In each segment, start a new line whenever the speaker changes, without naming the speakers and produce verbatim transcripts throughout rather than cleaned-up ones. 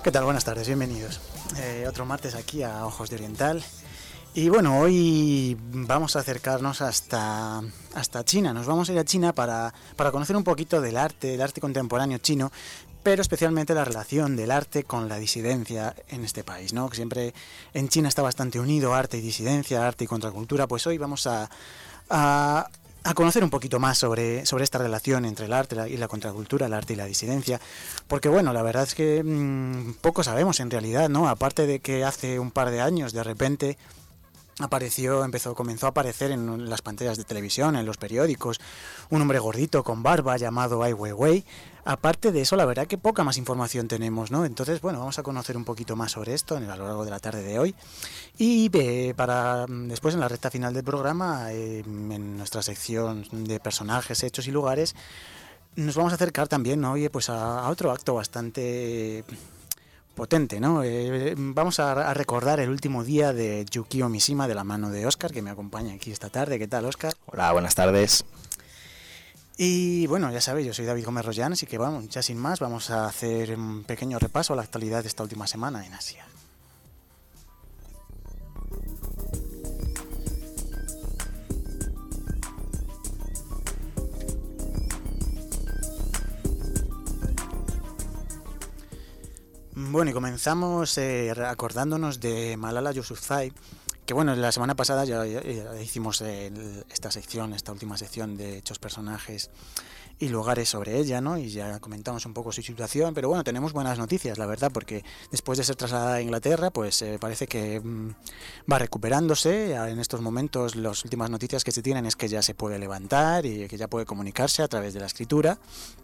¿Qué tal? Buenas tardes, bienvenidos. Eh, otro martes aquí a Ojos de Oriental. Y bueno, hoy vamos a acercarnos hasta, hasta China. Nos vamos a ir a China para, para conocer un poquito del arte, del arte contemporáneo chino, pero especialmente la relación del arte con la disidencia en este país, ¿no? Que siempre en China está bastante unido arte y disidencia, arte y contracultura. Pues hoy vamos a, a, a conocer un poquito más sobre, sobre esta relación entre el arte y la contracultura, el arte y la disidencia, porque bueno, la verdad es que mmm, poco sabemos en realidad, ¿no? Aparte de que hace un par de años de repente apareció, empezó, comenzó a aparecer en las pantallas de televisión, en los periódicos, un hombre gordito con barba llamado Ai Weiwei. Aparte de eso, la verdad que poca más información tenemos, ¿no? Entonces, bueno, vamos a conocer un poquito más sobre esto a lo largo de la tarde de hoy. Y eh, para después, en la recta final del programa, eh, en nuestra sección de personajes, hechos y lugares, nos vamos a acercar también, ¿no? Oye, pues a, a otro acto bastante potente, ¿no? Eh, vamos a, a recordar el último día de Yukio Mishima de la mano de Óscar, que me acompaña aquí esta tarde. ¿Qué tal, Óscar?
Hola, buenas tardes.
Y bueno, ya sabéis, yo soy David Gómez Rollán, así que vamos, ya sin más, vamos a hacer un pequeño repaso a la actualidad de esta última semana en Asia. Bueno, y comenzamos eh, acordándonos de Malala Yousafzai, que bueno, la semana pasada ya, ya, ya hicimos eh, esta sección, esta última sección de hechos, personajes y lugares sobre ella, ¿no? Y ya comentamos un poco su situación, pero bueno, tenemos buenas noticias, la verdad, porque después de ser trasladada a Inglaterra, pues eh, parece que mmm, va recuperándose. En estos momentos las últimas noticias que se tienen es que ya se puede levantar y que ya puede comunicarse a través de la escritura.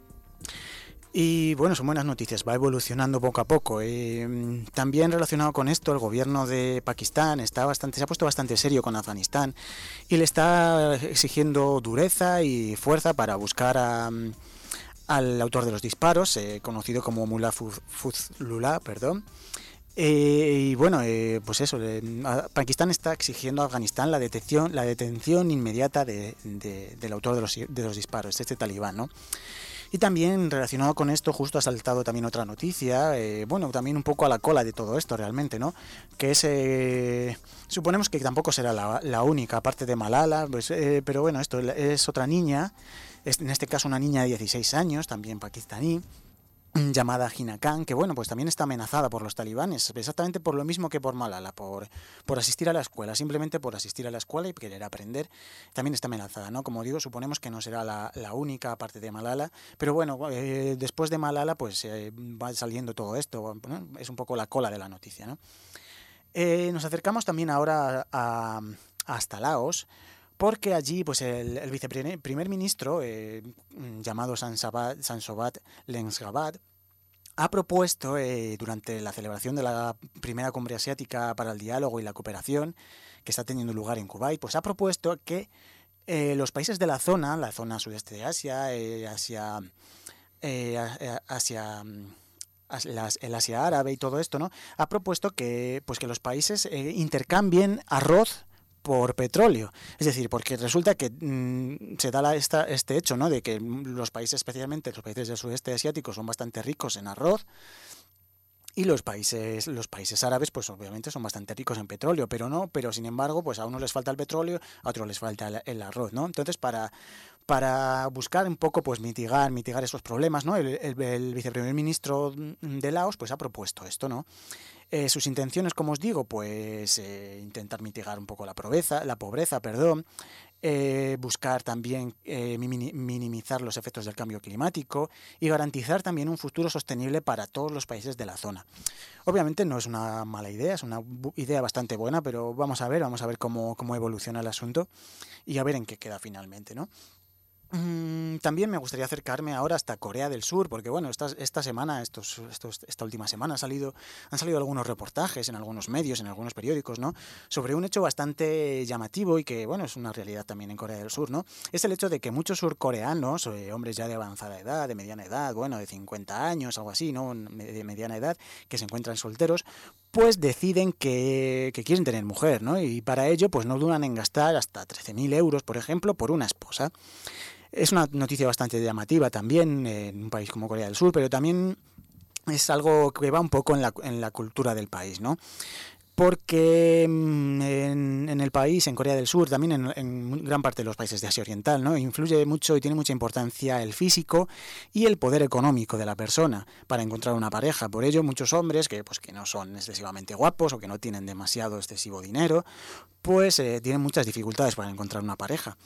Y bueno, son buenas noticias, va evolucionando poco a poco. Eh, también relacionado con esto, el gobierno de Pakistán está bastante, se ha puesto bastante serio con Afganistán y le está exigiendo dureza y fuerza para buscar a, al autor de los disparos, eh, conocido como Mullah Fazlullah, perdón. Eh, y bueno, eh, pues eso, eh, Pakistán está exigiendo a Afganistán la detención, la detención inmediata de, de, del autor de los, de los disparos, este talibán, ¿no? Y también relacionado con esto, justo ha saltado también otra noticia, eh, bueno, también un poco a la cola de todo esto realmente, ¿no? Que es, eh, suponemos que tampoco será la, la única, aparte de Malala, pues, eh, pero bueno, esto es otra niña, es, en este caso una niña de dieciséis años, también pakistaní, llamada Hina Khan, que bueno, pues también está amenazada por los talibanes, exactamente por lo mismo que por Malala, por, por asistir a la escuela, simplemente por asistir a la escuela y querer aprender, también está amenazada, ¿no? Como digo, suponemos que no será la, la única, aparte de Malala, pero bueno, eh, después de Malala, pues eh, va saliendo todo esto, ¿no? Es un poco la cola de la noticia, ¿no? Eh, nos acercamos también ahora a, a, hasta Laos, porque allí pues el, el viceprimer primer ministro, eh, llamado Sansobat Lensgabat, ha propuesto eh, durante la celebración de la primera cumbre asiática para el diálogo y la cooperación, que está teniendo lugar en Kuwait, pues ha propuesto que eh, los países de la zona, la zona sudeste de Asia, eh, Asia, eh, Asia Las, el Asia árabe y todo esto, ¿no? Ha propuesto que, pues que los países eh, intercambien arroz por petróleo, es decir, porque resulta que mmm, se da la, esta, este hecho, ¿no? De que los países, especialmente los países del sudeste asiático, son bastante ricos en arroz. Y los países, los países árabes, pues obviamente son bastante ricos en petróleo, pero no, pero sin embargo, pues a unos les falta el petróleo, a otros les falta el, el arroz, ¿no? Entonces, para, para buscar un poco, pues mitigar, mitigar esos problemas, ¿no? El, el, el viceprimer ministro de Laos, pues ha propuesto esto, ¿no? Eh, sus intenciones, como os digo, pues eh, intentar mitigar un poco la pobreza, la pobreza, perdón. Eh, buscar también eh, minimizar los efectos del cambio climático y garantizar también un futuro sostenible para todos los países de la zona. Obviamente no es una mala idea, es una idea bastante buena, pero vamos a ver, vamos a ver cómo, cómo evoluciona el asunto y a ver en qué queda finalmente, ¿no? También me gustaría acercarme ahora hasta Corea del Sur, porque bueno, esta, esta semana, estos, estos, esta última semana han salido, han salido algunos reportajes en algunos medios, en algunos periódicos, ¿no? Sobre un hecho bastante llamativo y que, bueno, es una realidad también en Corea del Sur, ¿no? Es el hecho de que muchos surcoreanos, eh, hombres ya de avanzada edad, de mediana edad, bueno, de cincuenta años, algo así, ¿no? De mediana edad, que se encuentran solteros, pues deciden que, que quieren tener mujer, ¿no? Y para ello, pues no dudan en gastar hasta trece mil euros, por ejemplo, por una esposa. Es una noticia bastante llamativa también en un país como Corea del Sur, pero también es algo que va un poco en la, en la cultura del país, ¿no? Porque en, en el país, en Corea del Sur, también en, en gran parte de los países de Asia Oriental, ¿no? Influye mucho y tiene mucha importancia el físico y el poder económico de la persona para encontrar una pareja. Por ello, muchos hombres que, pues, que no son excesivamente guapos o que no tienen demasiado excesivo dinero, pues eh, tienen muchas dificultades para encontrar una pareja.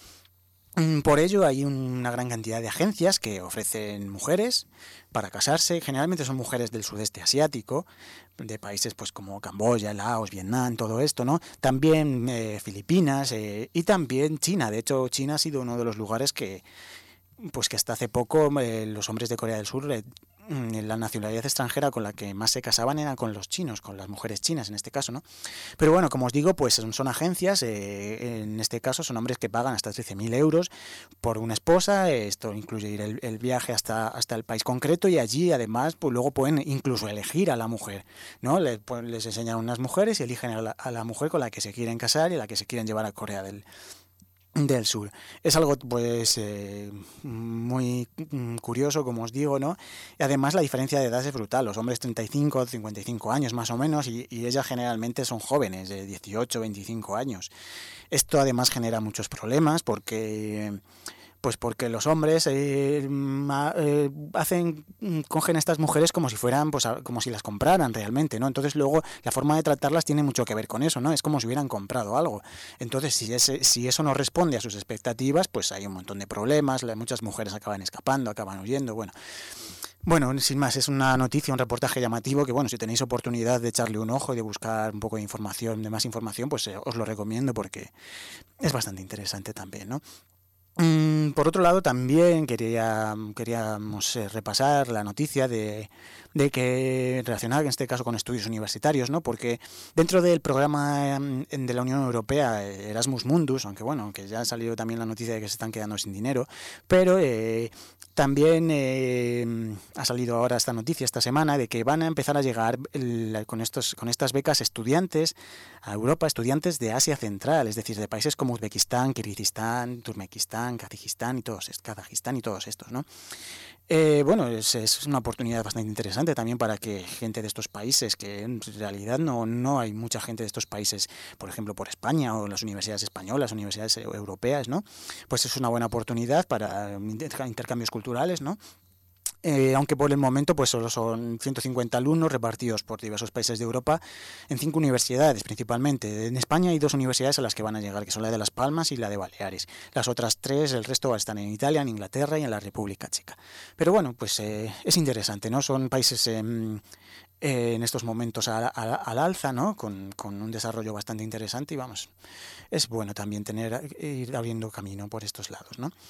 Por ello hay una gran cantidad de agencias que ofrecen mujeres para casarse. Generalmente son mujeres del sudeste asiático, de países pues como Camboya, Laos, Vietnam, todo esto, ¿no? También eh, Filipinas eh, y también China. De hecho, China ha sido uno de los lugares que, pues que hasta hace poco eh, los hombres de Corea del Sur, eh, la nacionalidad extranjera con la que más se casaban era con los chinos, con las mujeres chinas en este caso, ¿no? Pero bueno, como os digo, pues son, son agencias, eh, en este caso son hombres que pagan hasta trece mil euros por una esposa. Esto incluye ir el, el viaje hasta, hasta el país concreto y allí además pues luego pueden incluso elegir a la mujer, ¿no? Les, pues, les enseñan unas mujeres y eligen a la, a la mujer con la que se quieren casar y la que se quieren llevar a Corea del del Sur. Es algo pues eh, muy curioso, como os digo, ¿no? Y además la diferencia de edad es brutal. Los hombres treinta y cinco, cincuenta y cinco años más o menos y, y ellas generalmente son jóvenes de dieciocho, veinticinco años. Esto además genera muchos problemas porque pues porque los hombres eh, eh, hacen cogen a estas mujeres como si fueran pues a, como si las compraran realmente, ¿no? Entonces luego la forma de tratarlas tiene mucho que ver con eso, ¿no? Es como si hubieran comprado algo. Entonces si ese, si eso no responde a sus expectativas, pues hay un montón de problemas. Muchas mujeres acaban escapando, acaban huyendo, bueno. Bueno, sin más, es una noticia, un reportaje llamativo que, bueno, si tenéis oportunidad de echarle un ojo y de buscar un poco de información, de más información, pues eh, os lo recomiendo porque es bastante interesante también, ¿no? Por otro lado, también quería, queríamos repasar la noticia de, de que, relacionada en este caso con estudios universitarios, ¿no? Porque dentro del programa de la Unión Europea, Erasmus Mundus, aunque bueno, aunque ya ha salido también la noticia de que se están quedando sin dinero, pero eh, también eh, ha salido ahora esta noticia esta semana de que van a empezar a llegar el, con, estos, con estas becas estudiantes a Europa, estudiantes de Asia Central, es decir, de países como Uzbekistán, Kirguistán, Turkmenistán, Kazajistán y todos, Kazajistán y todos estos, ¿no? Eh, bueno, es, es una oportunidad bastante interesante también para que gente de estos países, que en realidad no, no hay mucha gente de estos países, por ejemplo, por España o las universidades españolas, universidades europeas, ¿no? Pues es una buena oportunidad para intercambios culturales, ¿no? Eh, aunque por el momento pues solo son ciento cincuenta alumnos repartidos por diversos países de Europa en cinco universidades principalmente. En España hay dos universidades a las que van a llegar, que son la de Las Palmas y la de Baleares. Las otras tres, el resto están en Italia, en Inglaterra y en la República Checa. Pero bueno, pues eh, es interesante, ¿no? Son países eh, eh, en estos momentos al, al, al alza, ¿no? Con, con un desarrollo bastante interesante y vamos, es bueno también tener ir abriendo camino por estos lados, ¿no?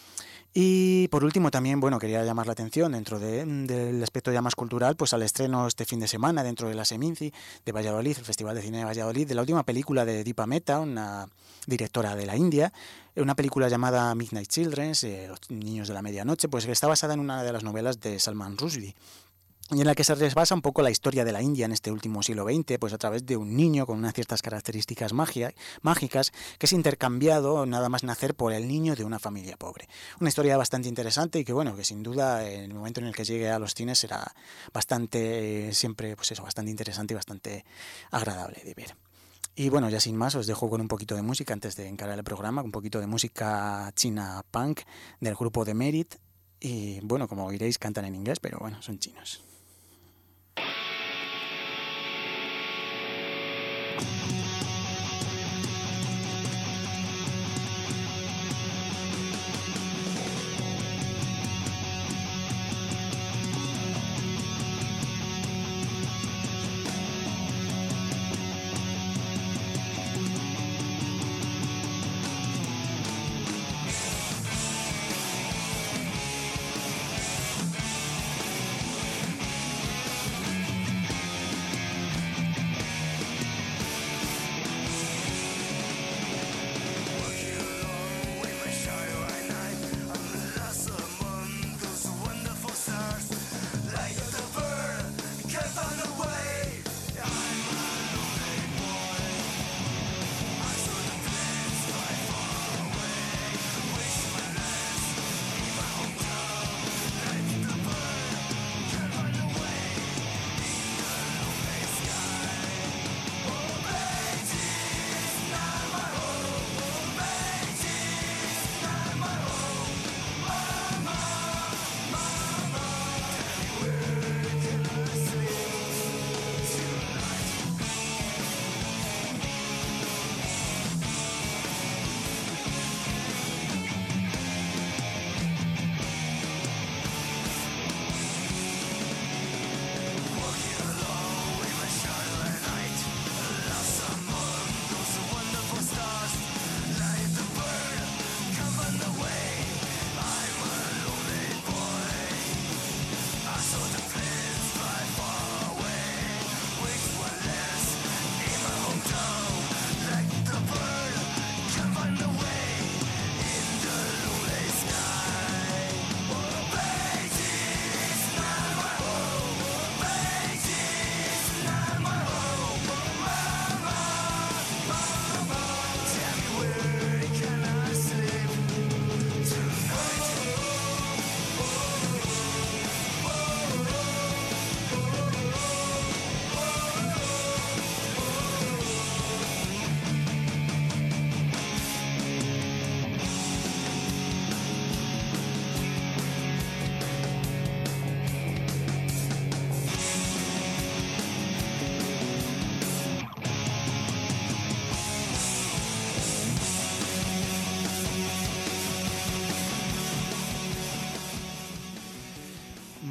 Y por último también, bueno, quería llamar la atención dentro de, del aspecto ya más cultural, pues al estreno este fin de semana dentro de la Seminci de Valladolid, el Festival de Cine de Valladolid, de la última película de Deepa Mehta, una directora de la India, una película llamada Midnight Children, eh, Los Niños de la Medianoche, pues que está basada en una de las novelas de Salman Rushdie, y en la que se resbasa un poco la historia de la India en este último siglo veinte, pues a través de un niño con unas ciertas características magia, mágicas, que es intercambiado nada más nacer por el niño de una familia pobre. Una historia bastante interesante y que bueno, que sin duda en el momento en el que llegue a los cines será bastante, eh, siempre pues eso, bastante interesante y bastante agradable de ver. Y bueno, ya sin más, os dejo con un poquito de música antes de encarar el programa, un poquito de música china punk del grupo The Merit. Y bueno, como oiréis, cantan en inglés, pero bueno, son chinos.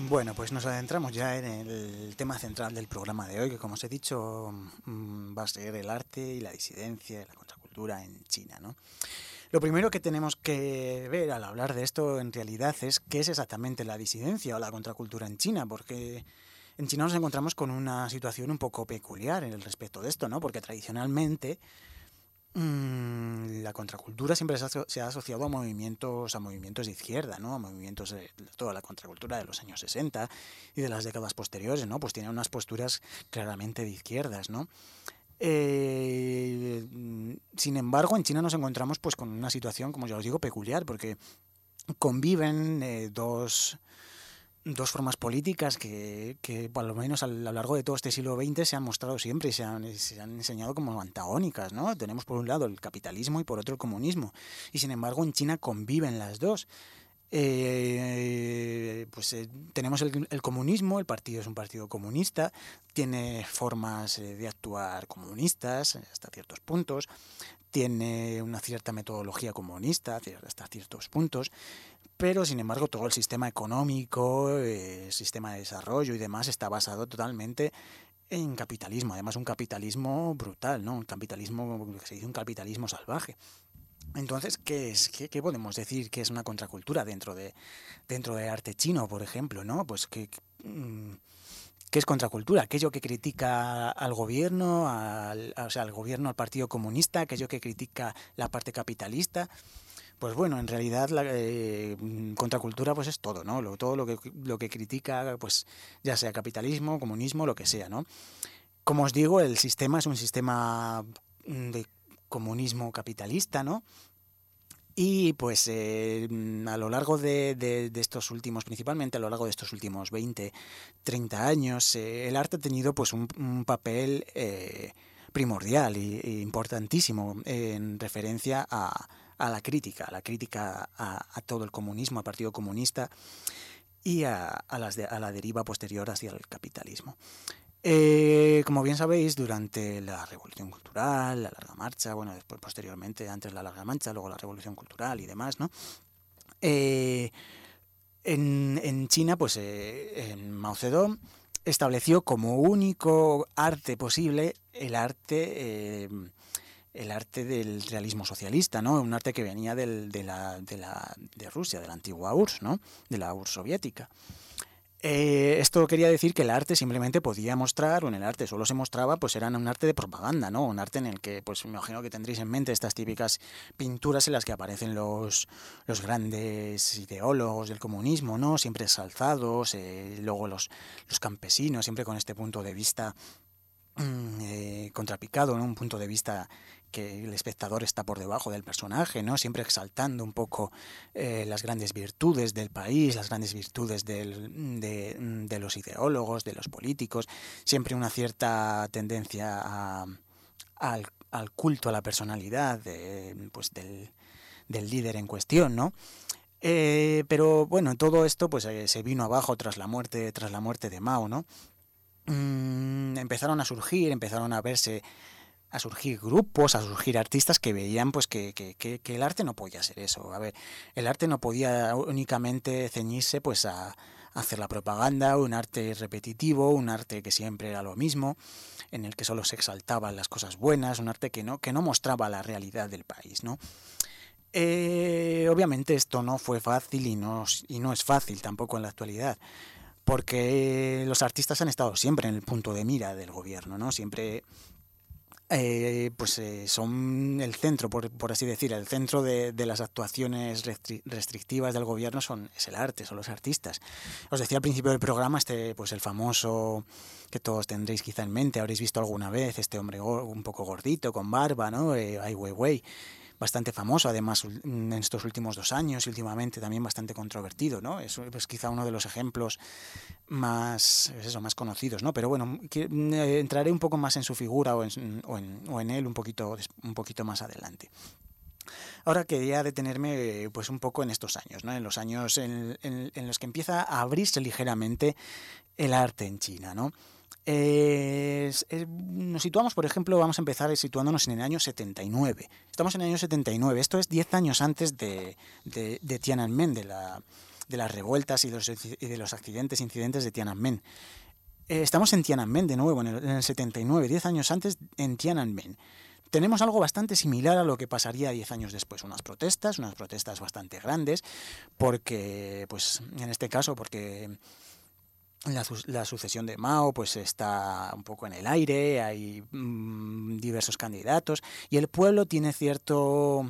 Bueno, pues nos adentramos ya en el tema central del programa de hoy, que como os he dicho va a ser el arte y la disidencia y la contracultura en China, ¿no? Lo primero que tenemos que ver al hablar de esto en realidad es qué es exactamente la disidencia o la contracultura en China, porque en China nos encontramos con una situación un poco peculiar en el respecto de esto, ¿no? Porque tradicionalmente la contracultura siempre se ha asociado a movimientos a movimientos de izquierda, ¿no? A movimientos de toda la contracultura de los años sesenta y de las décadas posteriores, ¿no? Pues tiene unas posturas claramente de izquierdas, ¿no? Eh, sin embargo, en China nos encontramos pues con una situación, como ya os digo, peculiar, porque conviven eh, dos dos formas políticas que, que por lo menos a lo largo de todo este siglo veinte se han mostrado siempre y se han, se han enseñado como antagónicas, ¿no? Tenemos por un lado el capitalismo y por otro el comunismo, y sin embargo en China conviven las dos. Eh, pues eh, tenemos el, el comunismo, el partido es un partido comunista, tiene formas eh, de actuar comunistas hasta ciertos puntos, tiene una cierta metodología comunista hasta ciertos puntos, pero sin embargo todo el sistema económico, el sistema de desarrollo y demás está basado totalmente en capitalismo, además un capitalismo brutal, ¿no? Un capitalismo, que se dice un capitalismo salvaje. Entonces, ¿qué es? ¿Qué, qué podemos decir que es una contracultura dentro de dentro del arte chino, por ejemplo, ¿no? Pues que ¿qué es contracultura? Aquello que critica al gobierno, al, o sea, al gobierno, al Partido Comunista, aquello que critica la parte capitalista. Pues bueno, en realidad la eh, contracultura pues es todo, ¿no? Lo, todo lo que lo que critica, pues ya sea capitalismo, comunismo, lo que sea, ¿no? Como os digo, el sistema es un sistema de comunismo capitalista, ¿no? Y pues eh, a lo largo de, de, de estos últimos, principalmente a lo largo de estos últimos veinte, treinta años, eh, el arte ha tenido pues un, un papel eh, primordial e importantísimo en referencia a, a la crítica, a la crítica a, a todo el comunismo, al Partido Comunista y a, a, las de, a la deriva posterior hacia el capitalismo. Eh, como bien sabéis, durante la Revolución Cultural, la Larga Marcha, bueno, después posteriormente, antes la Larga Marcha, luego la Revolución Cultural y demás, ¿no? Eh, en, en China, pues eh, en Mao Zedong estableció como único arte posible el arte, eh, el arte del realismo socialista, ¿no? Un arte que venía del, de, la, de, la, de Rusia, de la antigua U R S S, ¿no? De la U R S S soviética. Eh, esto quería decir que el arte simplemente podía mostrar, o en el arte solo se mostraba, pues era un arte de propaganda, ¿no? Un arte en el que, pues me imagino que tendréis en mente estas típicas pinturas en las que aparecen los, los grandes ideólogos del comunismo, ¿no? Siempre exalzados, eh, luego los, los campesinos, siempre con este punto de vista eh, contrapicado, ¿no? Un punto de vista que el espectador está por debajo del personaje, ¿no? Siempre exaltando un poco eh, las grandes virtudes del país, las grandes virtudes del, de, de los ideólogos, de los políticos, siempre una cierta tendencia a, al, al culto a la personalidad de, pues del, del líder en cuestión, ¿no? Eh, pero bueno, todo esto pues eh, se vino abajo tras la muerte, tras la muerte de Mao, ¿no? Mm, empezaron a surgir, empezaron a verse a surgir grupos, a surgir artistas que veían pues que, que, que, que el arte no podía ser eso. A ver, el arte no podía únicamente ceñirse pues a, a hacer la propaganda, un arte repetitivo, un arte que siempre era lo mismo, en el que solo se exaltaban las cosas buenas, un arte que no, que no mostraba la realidad del país, ¿no? Eh, obviamente esto no fue fácil y no, y no es fácil tampoco en la actualidad, porque los artistas han estado siempre en el punto de mira del gobierno, ¿no? Siempre Eh, pues eh, son el centro, por, por así decir, el centro de, de las actuaciones restri restrictivas del gobierno son, es el arte, son los artistas. Os decía al principio del programa, este, pues el famoso, que todos tendréis quizá en mente, habréis visto alguna vez, este hombre un poco gordito, con barba, ¿no? Eh, Ai Weiwei, bastante famoso, además en estos últimos dos años y últimamente también bastante controvertido, ¿no? Es, es quizá uno de los ejemplos más, es eso, más conocidos, ¿no? Pero bueno, que, eh, entraré un poco más en su figura o en, o en, o en él un poquito, un poquito más adelante. Ahora quería detenerme pues un poco en estos años, ¿no? En los años en, en, en los que empieza a abrirse ligeramente el arte en China, ¿no? Eh, eh, nos situamos, por ejemplo, vamos a empezar situándonos en el año setenta y nueve. Estamos en el año setenta y nueve, esto es diez años antes de, de, de Tiananmen, de la, de las revueltas y de los, y de los accidentes, incidentes de Tiananmen. Eh, estamos en Tiananmen de nuevo, en el, en el setenta y nueve, diez años antes en Tiananmen. Tenemos algo bastante similar a lo que pasaría diez años después, unas protestas, unas protestas bastante grandes, porque, pues, en este caso, porque la, la sucesión de Mao, pues, está un poco en el aire, hay mmm, diversos candidatos, y el pueblo tiene cierto,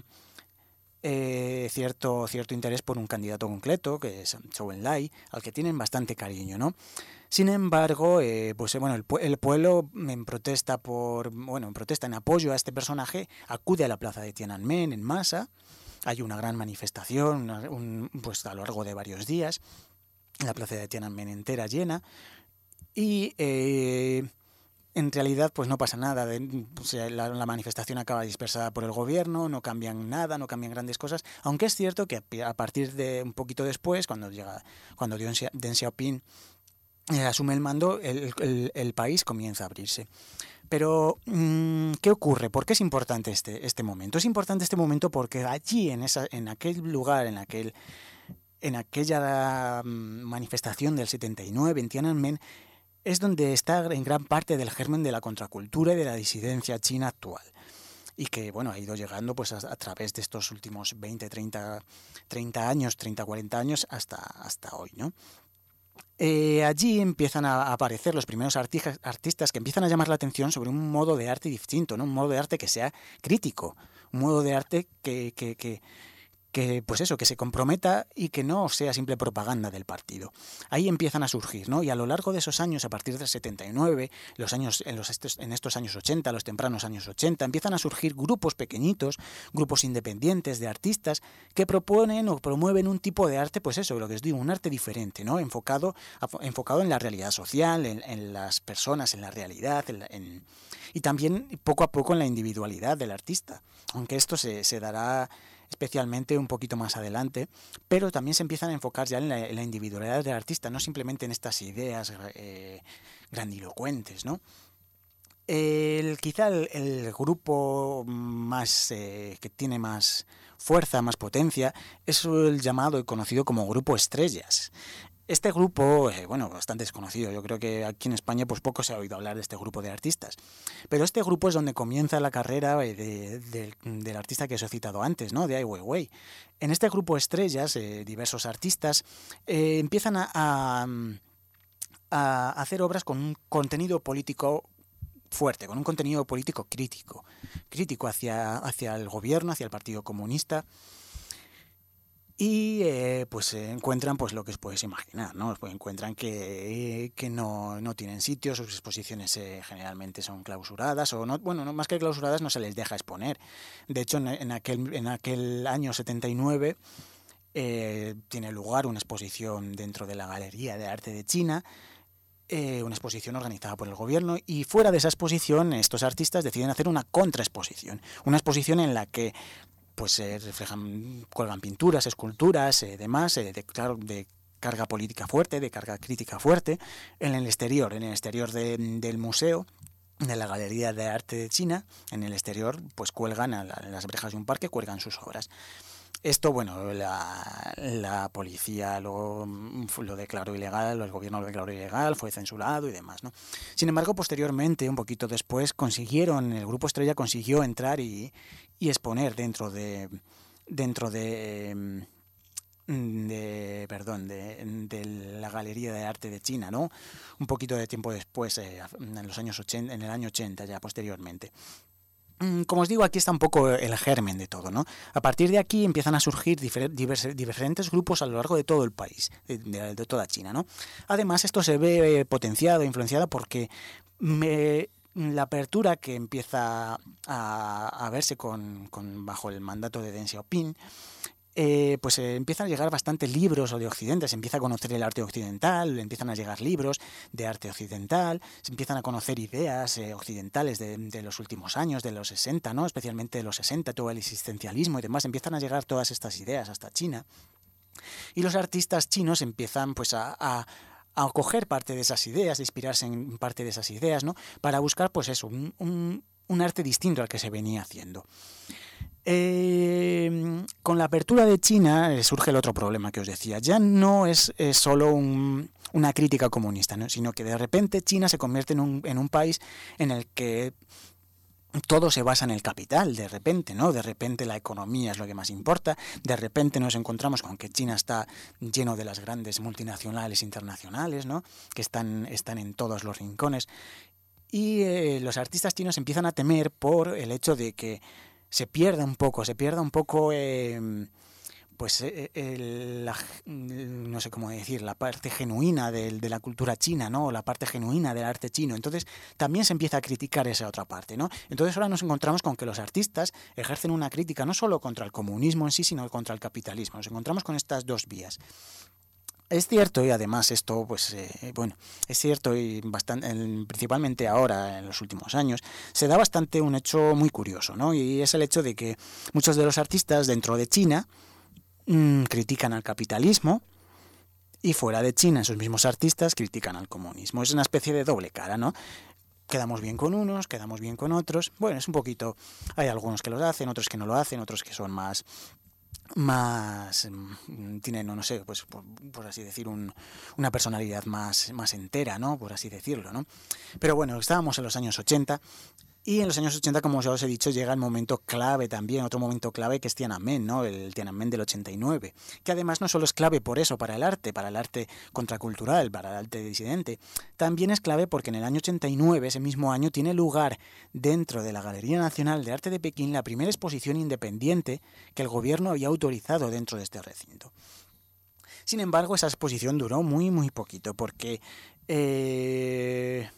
eh, cierto, cierto interés por un candidato concreto, que es Zhou Enlai, al que tienen bastante cariño, ¿no? Sin embargo, eh, pues bueno, el, el pueblo en protesta por, bueno, en protesta en apoyo a este personaje, acude a la plaza de Tiananmen en masa. Hay una gran manifestación, una, un, pues a lo largo de varios días, la plaza de Tiananmen entera llena, y eh, en realidad pues no pasa nada. De, o sea, la, la manifestación acaba dispersada por el gobierno, no cambian nada, no cambian grandes cosas, aunque es cierto que a partir de un poquito después, cuando llega, cuando Deng Xiaoping Eh, asume el mando, el, el, el país comienza a abrirse. Pero, ¿qué ocurre? ¿Por qué es importante este, este momento? Es importante este momento porque allí, en, esa, en aquel lugar, en, aquel, en aquella manifestación del setenta y nueve, en Tiananmen, es donde está en gran parte del germen de la contracultura y de la disidencia china actual. Y que, bueno, ha ido llegando pues a, a través de estos últimos veinte, treinta, treinta años, treinta, cuarenta años hasta, hasta hoy, ¿no? Eh, allí empiezan a aparecer los primeros artistas, artistas que empiezan a llamar la atención sobre un modo de arte distinto, ¿no? Un modo de arte que sea crítico, un modo de arte que, que, que, que, pues eso, que se comprometa y que no sea simple propaganda del partido. Ahí empiezan a surgir, ¿no? Y a lo largo de esos años, a partir del setenta y nueve, los años, en, los estos, en estos años ochenta, los tempranos años ochenta, empiezan a surgir grupos pequeñitos, grupos independientes de artistas que proponen o promueven un tipo de arte, pues eso, lo que os digo, un arte diferente, ¿no? Enfocado, enfocado en la realidad social, en, en las personas, en la realidad, en, la, en, y también poco a poco en la individualidad del artista, aunque esto se, se dará especialmente un poquito más adelante, pero también se empiezan a enfocar ya en la, en la individualidad del artista, no simplemente en estas ideas eh, grandilocuentes, ¿no? El, quizá el, el grupo más eh, que tiene más fuerza, más potencia, es el llamado y conocido como Grupo Estrellas. Este grupo, eh, bueno, bastante desconocido. Yo creo que aquí en España pues poco se ha oído hablar de este grupo de artistas. Pero este grupo es donde comienza la carrera de, de, de, del artista que os he citado antes, ¿no? De Ai Weiwei. En este grupo Estrellas, eh, diversos artistas eh, empiezan a, a, a hacer obras con un contenido político fuerte, con un contenido político crítico. Crítico hacia, hacia el gobierno, hacia el Partido Comunista. Y eh, pues se encuentran pues lo que os podéis imaginar, ¿no? Pues encuentran que, que no, no tienen sitio, sus exposiciones eh, generalmente son clausuradas, o no, bueno, no, más que clausuradas no se les deja exponer. De hecho, en, en, aquel, en aquel año setenta y nueve eh, tiene lugar una exposición dentro de la Galería de Arte de China, eh, una exposición organizada por el gobierno, y fuera de esa exposición estos artistas deciden hacer una contraexposición, una exposición en la que pues se eh, reflejan, cuelgan pinturas, esculturas, eh, demás, eh, de, claro, de carga política fuerte, de carga crítica fuerte, en el exterior, en el exterior de, del museo, de la Galería de Arte de China, en el exterior, pues cuelgan a, la, a las rejas de un parque, cuelgan sus obras. Esto, bueno, la, la policía lo, lo declaró ilegal, el gobierno lo declaró ilegal, fue censurado y demás, ¿no? Sin embargo, posteriormente, un poquito después, consiguieron, el Grupo Estrella consiguió entrar y, y exponer dentro de, dentro de, de perdón, de, de la Galería de Arte de China, ¿no? Un poquito de tiempo después, eh, en los años ochenta, en el año ochenta, ya posteriormente. Como os digo, aquí está un poco el germen de todo, ¿no? A partir de aquí empiezan a surgir difer- divers- diferentes grupos a lo largo de todo el país, de, de, de toda China, ¿no? Además, esto se ve potenciado, influenciado porque me, la apertura que empieza a, a verse con, con bajo el mandato de Deng Xiaoping, Eh, pues eh, empiezan a llegar bastantes libros de Occidente, se empieza a conocer el arte occidental, empiezan a llegar libros de arte occidental, se empiezan a conocer ideas eh, occidentales de, de los últimos años, de los sesenta, ¿no? Especialmente de los sesenta, todo el existencialismo y demás, empiezan a llegar todas estas ideas hasta China. Y los artistas chinos empiezan pues a, a a coger parte de esas ideas, de inspirarse en parte de esas ideas, ¿no? Para buscar pues eso, un, un, un arte distinto al que se venía haciendo. Eh, con la apertura de China eh, surge el otro problema que os decía. Ya no es, es solo un, una crítica comunista, ¿no? Sino que de repente China se convierte en un, en un país en el que todo se basa en el capital, de repente, ¿no? De repente la economía es lo que más importa, de repente nos encontramos con que China está lleno de las grandes multinacionales internacionales, ¿no? Que están, están en todos los rincones. Y eh, los artistas chinos empiezan a temer por el hecho de que se pierda un poco, se pierda un poco, eh, pues, eh, el, la, no sé cómo decir, la parte genuina de, de la cultura china, ¿no? O la parte genuina del arte chino. Entonces, también se empieza a criticar esa otra parte, ¿no? Entonces, ahora nos encontramos con que los artistas ejercen una crítica no solo contra el comunismo en sí, sino contra el capitalismo. Nos encontramos con estas dos vías. Es cierto, y además esto, pues, eh, bueno, es cierto y bastante, principalmente ahora, en los últimos años, se da bastante un hecho muy curioso, ¿no? Y es el hecho de que muchos de los artistas dentro de China mmm, critican al capitalismo y fuera de China esos mismos artistas critican al comunismo. Es una especie de doble cara, ¿no? Quedamos bien con unos, quedamos bien con otros. Bueno, es un poquito, hay algunos que lo hacen, otros que no lo hacen, otros que son más... más tienen, no, no sé, pues por, por así decir, un, una personalidad más, más entera, ¿no? Por así decirlo, ¿no? Pero bueno, estábamos en los años ochenta y en los años ochenta, como ya os he dicho, llega el momento clave también, otro momento clave que es Tiananmen, ¿no? El Tiananmen del ochenta y nueve, que además no solo es clave por eso, para el arte, para el arte contracultural, para el arte disidente, también es clave porque en el año ochenta y nueve, ese mismo año, tiene lugar dentro de la Galería Nacional de Arte de Pekín la primera exposición independiente que el gobierno había autorizado dentro de este recinto. Sin embargo, esa exposición duró muy, muy poquito, porque eh,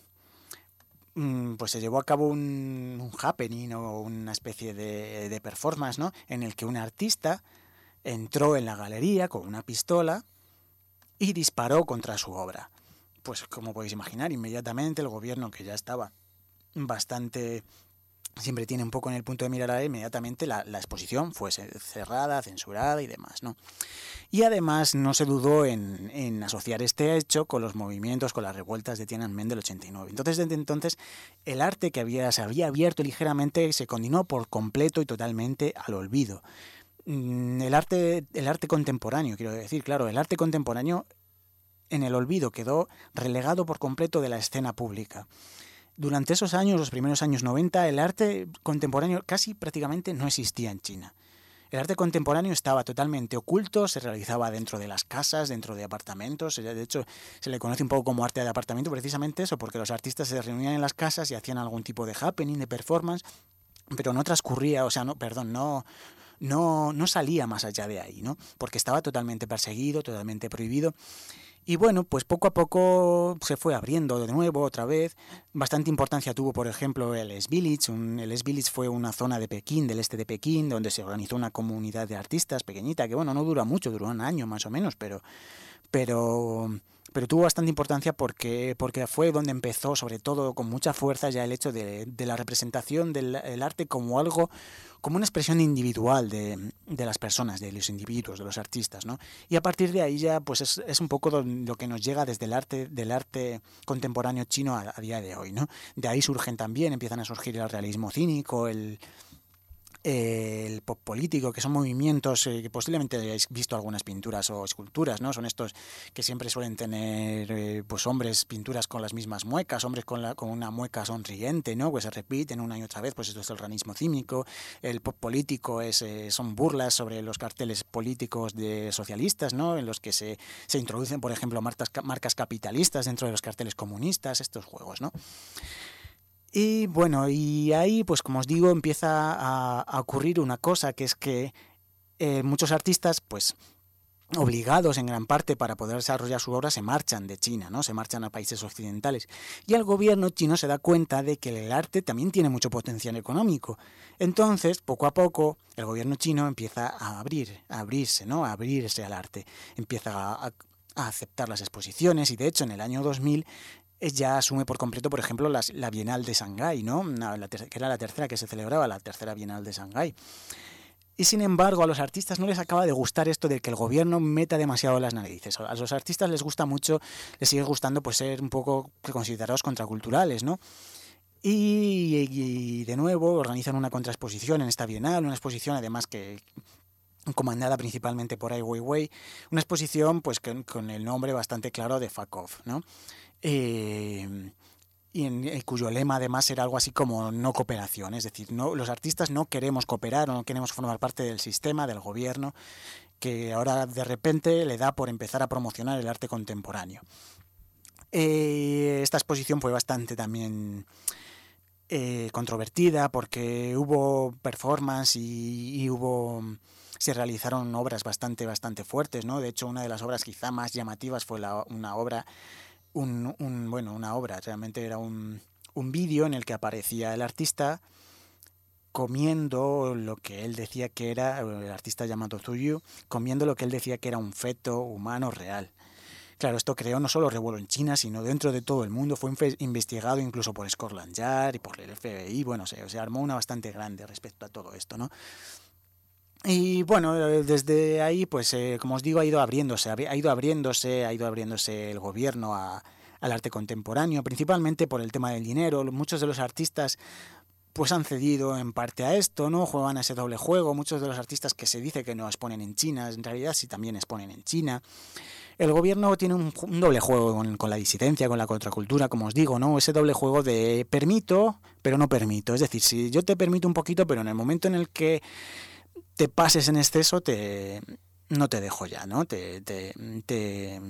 pues se llevó a cabo un, un happening o una especie de, de performance, ¿no? En el que un artista entró en la galería con una pistola y disparó contra su obra. Pues como podéis imaginar, inmediatamente el gobierno, que ya estaba bastante... siempre tiene un poco en el punto de mirar a él, inmediatamente la, la exposición fue cerrada, censurada y demás, ¿no? Y además no se dudó en, en asociar este hecho con los movimientos, con las revueltas de Tiananmen del ochenta y nueve. Entonces, desde entonces, el arte que había, se había abierto ligeramente se condenó por completo y totalmente al olvido. El arte, el arte contemporáneo, quiero decir, claro, el arte contemporáneo en el olvido quedó relegado por completo de la escena pública. Durante esos años, los primeros años noventa, el arte contemporáneo casi prácticamente no existía en China. El arte contemporáneo estaba totalmente oculto, se realizaba dentro de las casas, dentro de apartamentos. De hecho, se le conoce un poco como arte de apartamento precisamente eso, porque los artistas se reunían en las casas y hacían algún tipo de happening, de performance, pero no transcurría, o sea, no, perdón, no... No, no salía más allá de ahí, ¿no? Porque estaba totalmente perseguido, totalmente prohibido. Y bueno, pues poco a poco se fue abriendo de nuevo, otra vez. Bastante importancia tuvo, por ejemplo, el East Village. Un, el East Village fue una zona de Pekín, del este de Pekín, donde se organizó una comunidad de artistas pequeñita, que bueno, no dura mucho, duró un año más o menos, pero... pero pero tuvo bastante importancia porque, porque fue donde empezó, sobre todo con mucha fuerza, ya el hecho de, de la representación del el arte como algo, como una expresión individual de, de las personas, de los individuos, de los artistas, ¿no? Y a partir de ahí ya pues es, es un poco lo que nos llega desde el arte, del arte contemporáneo chino a, a día de hoy, ¿no? De ahí surgen también, empiezan a surgir el realismo cínico, el... el pop político, que son movimientos eh, que posiblemente hayáis visto algunas pinturas o esculturas, ¿no? Son estos que siempre suelen tener eh, pues hombres, pinturas con las mismas muecas, hombres con, la, con una mueca sonriente, ¿no? Pues se repiten una y otra vez, pues esto es el realismo cínico. El pop político es, eh, son burlas sobre los carteles políticos de socialistas, ¿no? En los que se, se introducen, por ejemplo, marcas, marcas capitalistas dentro de los carteles comunistas, estos juegos, ¿no? Y bueno, y ahí, pues como os digo, empieza a, a ocurrir una cosa, que es que eh, muchos artistas, pues obligados en gran parte para poder desarrollar su obra, se marchan de China, ¿no? Se marchan a países occidentales. Y el gobierno chino se da cuenta de que el arte también tiene mucho potencial económico. Entonces, poco a poco, el gobierno chino empieza a abrir, a abrirse, ¿no? A abrirse al arte. Empieza a, a, a aceptar las exposiciones y, de hecho, en el año dos mil... ya asume por completo, por ejemplo, las, la Bienal de Shanghái, ¿no? La ter- que era la tercera que se celebraba, la tercera Bienal de Shanghái. Y sin embargo, a los artistas no les acaba de gustar esto de que el gobierno meta demasiado las narices. A los artistas les gusta mucho, les sigue gustando pues ser un poco considerados contraculturales, ¿no? Y, y de nuevo organizan una contraexposición en esta Bienal, una exposición además que comandada principalmente por Ai Weiwei, una exposición pues con, con el nombre bastante claro de Fuck Off, ¿no? Eh, y en, eh, cuyo lema además era algo así como no cooperación, es decir, no, los artistas no queremos cooperar o no queremos formar parte del sistema, del gobierno, que ahora de repente le da por empezar a promocionar el arte contemporáneo. Eh, esta exposición fue bastante también eh, controvertida porque hubo performance y, y hubo se realizaron obras bastante bastante fuertes, ¿no? De hecho, una de las obras quizá más llamativas fue la, una obra un, un bueno una obra realmente era un, un vídeo en el que aparecía el artista comiendo lo que él decía que era, el artista llamado Zuyu, comiendo lo que él decía que era un feto humano real. Claro, esto creó no solo revuelo en China, sino dentro de todo el mundo. Fue investigado incluso por Scotland Yard y por el F B I. Bueno, se, se armó una bastante grande respecto a todo esto, ¿no? Y bueno, desde ahí, pues eh, como os digo, ha ido abriéndose, ha ido abriéndose, ha ido abriéndose el gobierno a, al arte contemporáneo, principalmente por el tema del dinero. Muchos de los artistas pues han cedido en parte a esto, ¿no? Juegan a ese doble juego. Muchos de los artistas que se dice que no exponen en China, en realidad sí también exponen en China. El gobierno tiene un, un doble juego con, con la disidencia, con la contracultura, como os digo, ¿no? Ese doble juego de permito, pero no permito. Es decir, si yo te permito un poquito, pero en el momento en el que te pases en exceso, te no te dejo ya, ¿no? Te, te, te,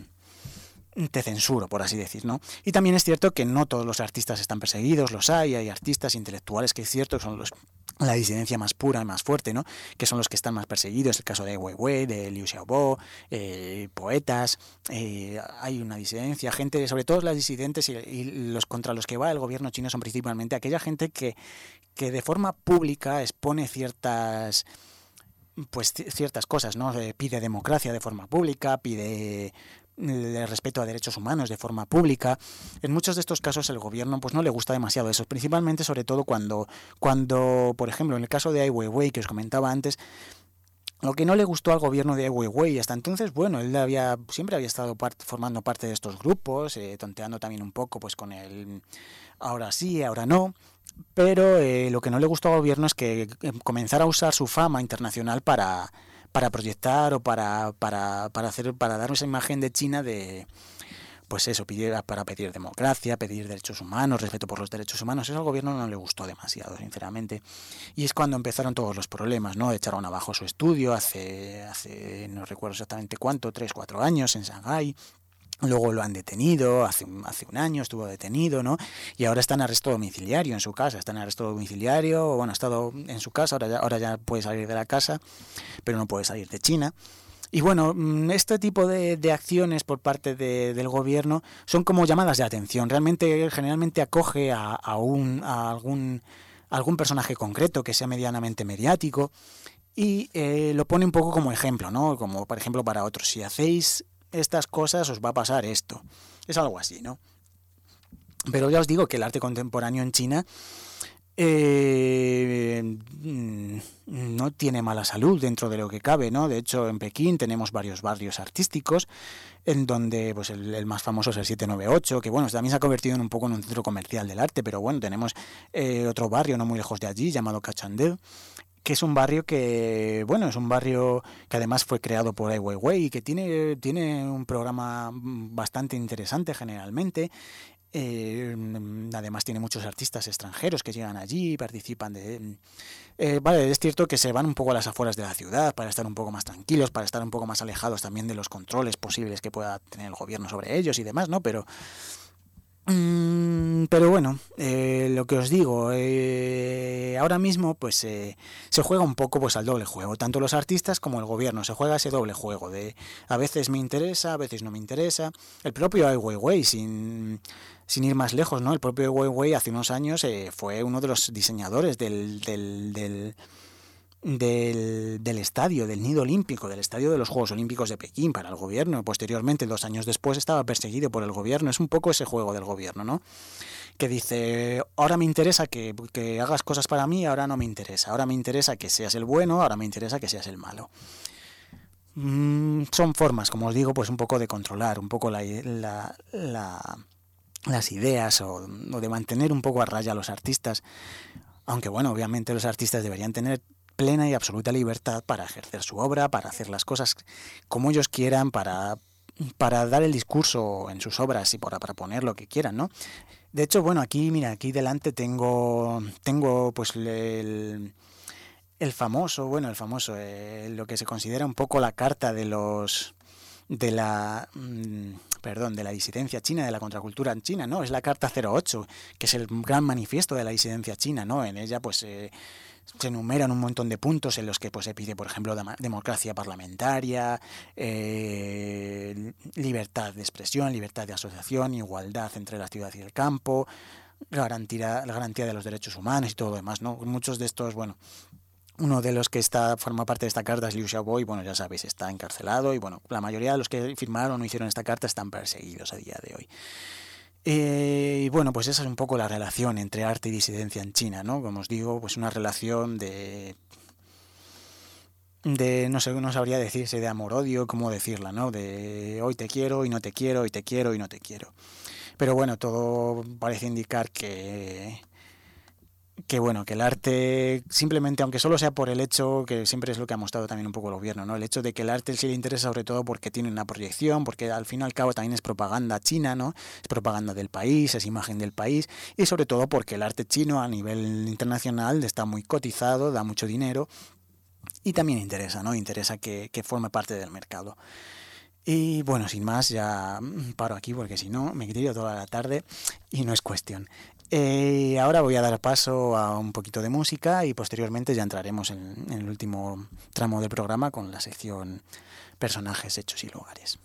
te censuro, por así decir, ¿no? Y también es cierto que no todos los artistas están perseguidos, los hay, hay artistas intelectuales que es cierto que son los la disidencia más pura y más fuerte, ¿no? Que son los que están más perseguidos, el caso de Ai Weiwei, de Liu Xiaobo, eh, poetas, eh, hay una disidencia, gente, sobre todo las disidentes y, y los contra los que va el gobierno chino son principalmente aquella gente que, que de forma pública expone ciertas pues ciertas cosas, ¿no? Eh, pide democracia de forma pública, pide el respeto a derechos humanos de forma pública. En muchos de estos casos el gobierno pues no le gusta demasiado eso, principalmente sobre todo cuando, cuando por ejemplo, en el caso de Ai Weiwei que os comentaba antes, lo que no le gustó al gobierno de Ai Weiwei hasta entonces, bueno, él había siempre había estado part, formando parte de estos grupos, eh, tonteando también un poco pues con el ahora sí, ahora no. Pero eh, lo que no le gustó al gobierno es que eh, comenzara a usar su fama internacional para, para proyectar o para, para, para hacer para dar esa imagen de China de pues eso, pedir, para pedir democracia, pedir derechos humanos, respeto por los derechos humanos. Eso al gobierno no le gustó demasiado, sinceramente. Y es cuando empezaron todos los problemas, ¿no? Echaron abajo su estudio hace, hace no recuerdo exactamente cuánto, tres, cuatro años en Shanghái. Luego lo han detenido, hace un, hace un año estuvo detenido, ¿no? Y ahora está en arresto domiciliario en su casa, está en arresto domiciliario, bueno, ha estado en su casa, ahora ya, ahora ya puede salir de la casa, pero no puede salir de China. Y bueno, este tipo de, de acciones por parte de, del gobierno son como llamadas de atención, realmente generalmente acoge a, a, un, a, algún, a algún personaje concreto que sea medianamente mediático y eh, lo pone un poco como ejemplo, ¿no? Como por ejemplo para otros, si hacéis estas cosas os va a pasar esto. Es algo así, ¿no? Pero ya os digo que el arte contemporáneo en China eh, no tiene mala salud dentro de lo que cabe, ¿no? De hecho, en Pekín tenemos varios barrios artísticos en donde pues el, el más famoso es el siete nueve ocho, que bueno, también se ha convertido en un poco en un centro comercial del arte, pero bueno, tenemos eh, otro barrio no muy lejos de allí llamado Cachandel, que es un barrio que, bueno, es un barrio que además fue creado por Ai Weiwei y que tiene, tiene un programa bastante interesante generalmente. Eh, además tiene muchos artistas extranjeros que llegan allí y participan de... Eh, vale, es cierto que se van un poco a las afueras de la ciudad para estar un poco más tranquilos, para estar un poco más alejados también de los controles posibles que pueda tener el gobierno sobre ellos y demás, ¿no? Pero... Pero bueno, eh, lo que os digo, eh, ahora mismo pues eh, se juega un poco pues al doble juego, tanto los artistas como el gobierno, se juega ese doble juego de a veces me interesa, a veces no me interesa. El propio Ai Weiwei, sin, sin ir más lejos, ¿no? El propio Ai Weiwei hace unos años eh, fue uno de los diseñadores del... del, del Del, del estadio, del nido olímpico, del estadio de los Juegos Olímpicos de Pekín para el gobierno. Posteriormente, dos años después, estaba perseguido por el gobierno. Es un poco ese juego del gobierno, ¿no? Que dice, ahora me interesa que, que hagas cosas para mí, ahora no me interesa. Ahora me interesa que seas el bueno, ahora me interesa que seas el malo. Mm, son formas, como os digo, pues un poco de controlar, un poco la... la, la las ideas o, o de mantener un poco a raya a los artistas, aunque bueno, obviamente los artistas deberían tener plena y absoluta libertad para ejercer su obra, para hacer las cosas como ellos quieran, para, para dar el discurso en sus obras y para proponer lo que quieran, ¿no? De hecho, bueno, aquí, mira, aquí delante tengo, tengo pues el, el famoso, bueno, el famoso, eh, lo que se considera un poco la carta de los, de la, mmm, perdón, de la disidencia china, de la contracultura en China, ¿no? Es la carta cero ocho, que es el gran manifiesto de la disidencia china, ¿no? En ella, pues, eh, se enumeran un montón de puntos en los que pues se pide, por ejemplo, democracia parlamentaria, eh, libertad de expresión, libertad de asociación, igualdad entre la ciudad y el campo, garantía, la garantía de los derechos humanos y todo lo demás, ¿no? Muchos de estos, bueno, uno de los que está forma parte de esta carta es Liu Xiaobo y, bueno, ya sabéis, está encarcelado y, bueno, la mayoría de los que firmaron o hicieron esta carta están perseguidos a día de hoy. Eh, y bueno, pues esa es un poco la relación entre arte y disidencia en China, ¿no? Como os digo, pues una relación de, de no sé, no sabría decirse de amor-odio, cómo decirla, ¿no? De hoy te quiero y no te quiero, hoy te quiero y no te quiero. Pero bueno, todo parece indicar que que bueno, que el arte simplemente, aunque solo sea por el hecho, que siempre es lo que ha mostrado también un poco el gobierno, ¿no? El hecho de que el arte sí le interesa sobre todo porque tiene una proyección, porque al fin y al cabo también es propaganda china, ¿no? Es propaganda del país, es imagen del país, y sobre todo porque el arte chino a nivel internacional está muy cotizado, da mucho dinero, y también interesa, ¿no? Interesa que, que forme parte del mercado. Y bueno, sin más, ya paro aquí porque si no me tiro toda la tarde y no es cuestión. Eh, ahora voy a dar paso a un poquito de música y posteriormente ya entraremos en, en el último tramo del programa con la sección personajes, hechos y lugares.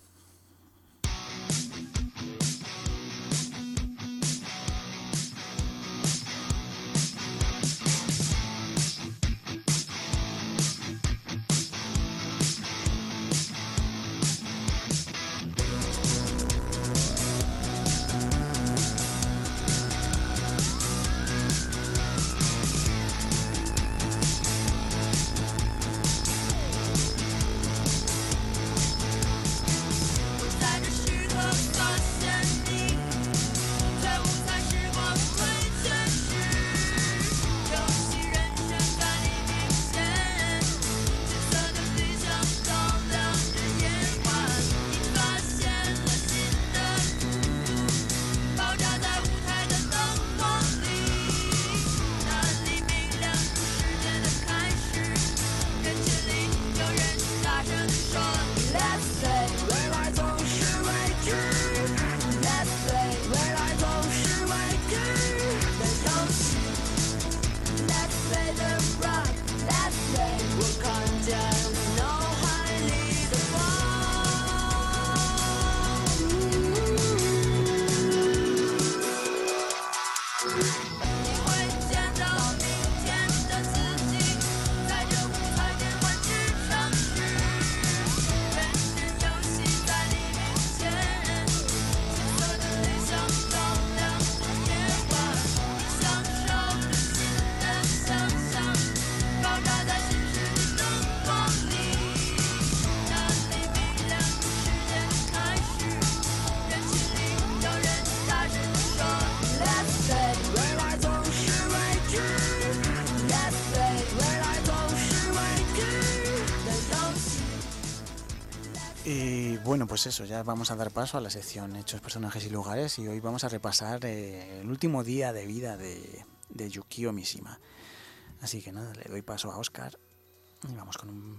Y bueno, pues eso, ya vamos a dar paso a la sección Hechos, Personajes y Lugares y hoy vamos a repasar eh, el último día de vida de, de Yukio Mishima. Así que nada, le doy paso a Oscar y vamos con, un,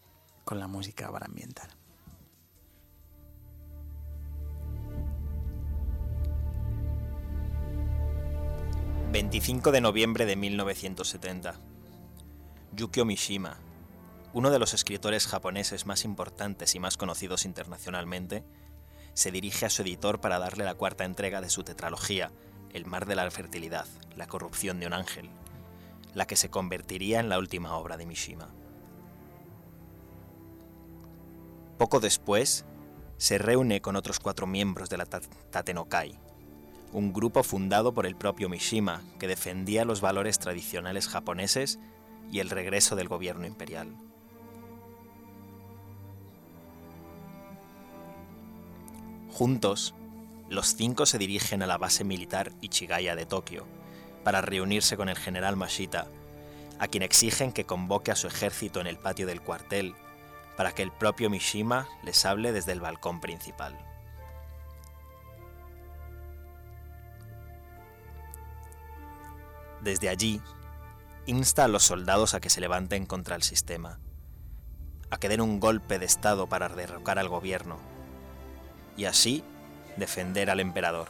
con la música para ambientar.
veinticinco de noviembre de mil novecientos setenta. Yukio Mishima, uno de los escritores japoneses más importantes y más conocidos internacionalmente, se dirige a su editor para darle la cuarta entrega de su tetralogía, El mar de la fertilidad, la corrupción de un ángel, la que se convertiría en la última obra de Mishima. Poco después, se reúne con otros cuatro miembros de la Tatenokai, un grupo fundado por el propio Mishima que defendía los valores tradicionales japoneses y el regreso del gobierno imperial. Juntos, los cinco se dirigen a la base militar Ichigaya de Tokio para reunirse con el general Mashita, a quien exigen que convoque a su ejército en el patio del cuartel para que el propio Mishima les hable desde el balcón principal. Desde allí, insta a los soldados a que se levanten contra el sistema, a que den un golpe de estado para derrocar al gobierno y así defender al emperador.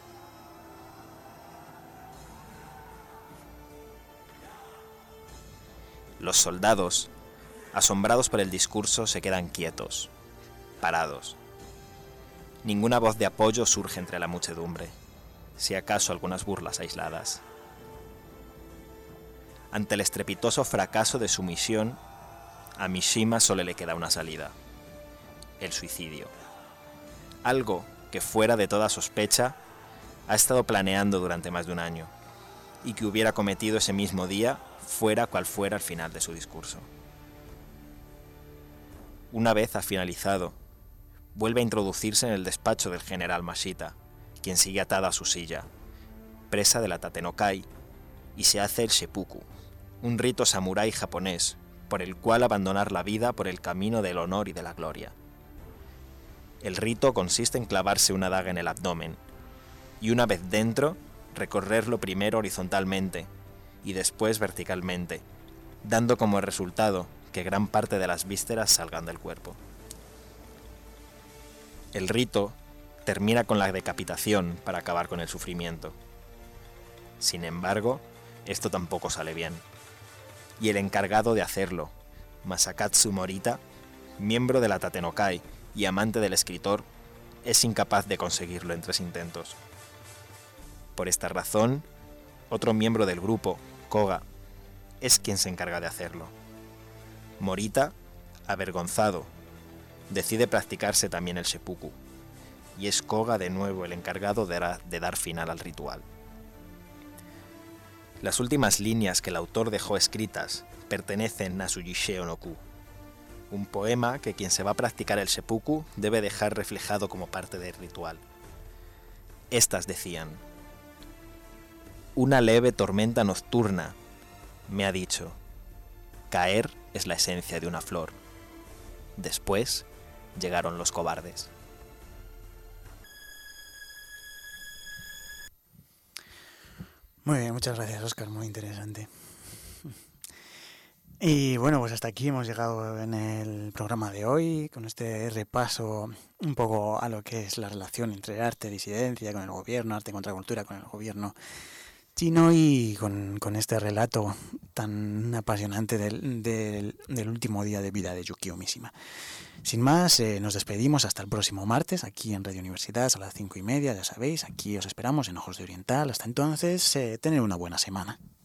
Los soldados, asombrados por el discurso, se quedan quietos, parados. Ninguna voz de apoyo surge entre la muchedumbre, si acaso algunas burlas aisladas. Ante el estrepitoso fracaso de su misión, a Mishima solo le queda una salida: el suicidio. Algo que, fuera de toda sospecha, ha estado planeando durante más de un año, y que hubiera cometido ese mismo día, fuera cual fuera el final de su discurso. Una vez ha finalizado, vuelve a introducirse en el despacho del general Mashita, quien sigue atada a su silla, presa de la Tatenokai, y se hace el seppuku, un rito samurái japonés por el cual abandonar la vida por el camino del honor y de la gloria. El rito consiste en clavarse una daga en el abdomen, y una vez dentro, recorrerlo primero horizontalmente y después verticalmente, dando como resultado que gran parte de las vísceras salgan del cuerpo. El rito termina con la decapitación para acabar con el sufrimiento. Sin embargo, esto tampoco sale bien, y el encargado de hacerlo, Masakatsu Morita, miembro de la Tatenokai y amante del escritor, es incapaz de conseguirlo en tres intentos. Por esta razón, otro miembro del grupo, Koga, es quien se encarga de hacerlo. Morita, avergonzado, decide practicarse también el seppuku, y es Koga de nuevo el encargado de, de dar final al ritual. Las últimas líneas que el autor dejó escritas pertenecen a Sujisheo no Ku, un poema que quien se va a practicar el seppuku debe dejar reflejado como parte del ritual. Estas decían: una leve tormenta nocturna me ha dicho, caer es la esencia de una flor. Después llegaron los cobardes.
Muy bien, muchas gracias, Óscar, muy interesante. Y bueno, pues hasta aquí hemos llegado en el programa de hoy, con este repaso un poco a lo que es la relación entre arte, disidencia con el gobierno, arte contra cultura con el gobierno chino, y con, con este relato tan apasionante del, del, del último día de vida de Yukio Mishima. Sin más, eh, nos despedimos hasta el próximo martes, aquí en Radio Universidad, a las cinco y media, ya sabéis, aquí os esperamos en Ojos de Oriental. Hasta entonces, eh, tened una buena semana.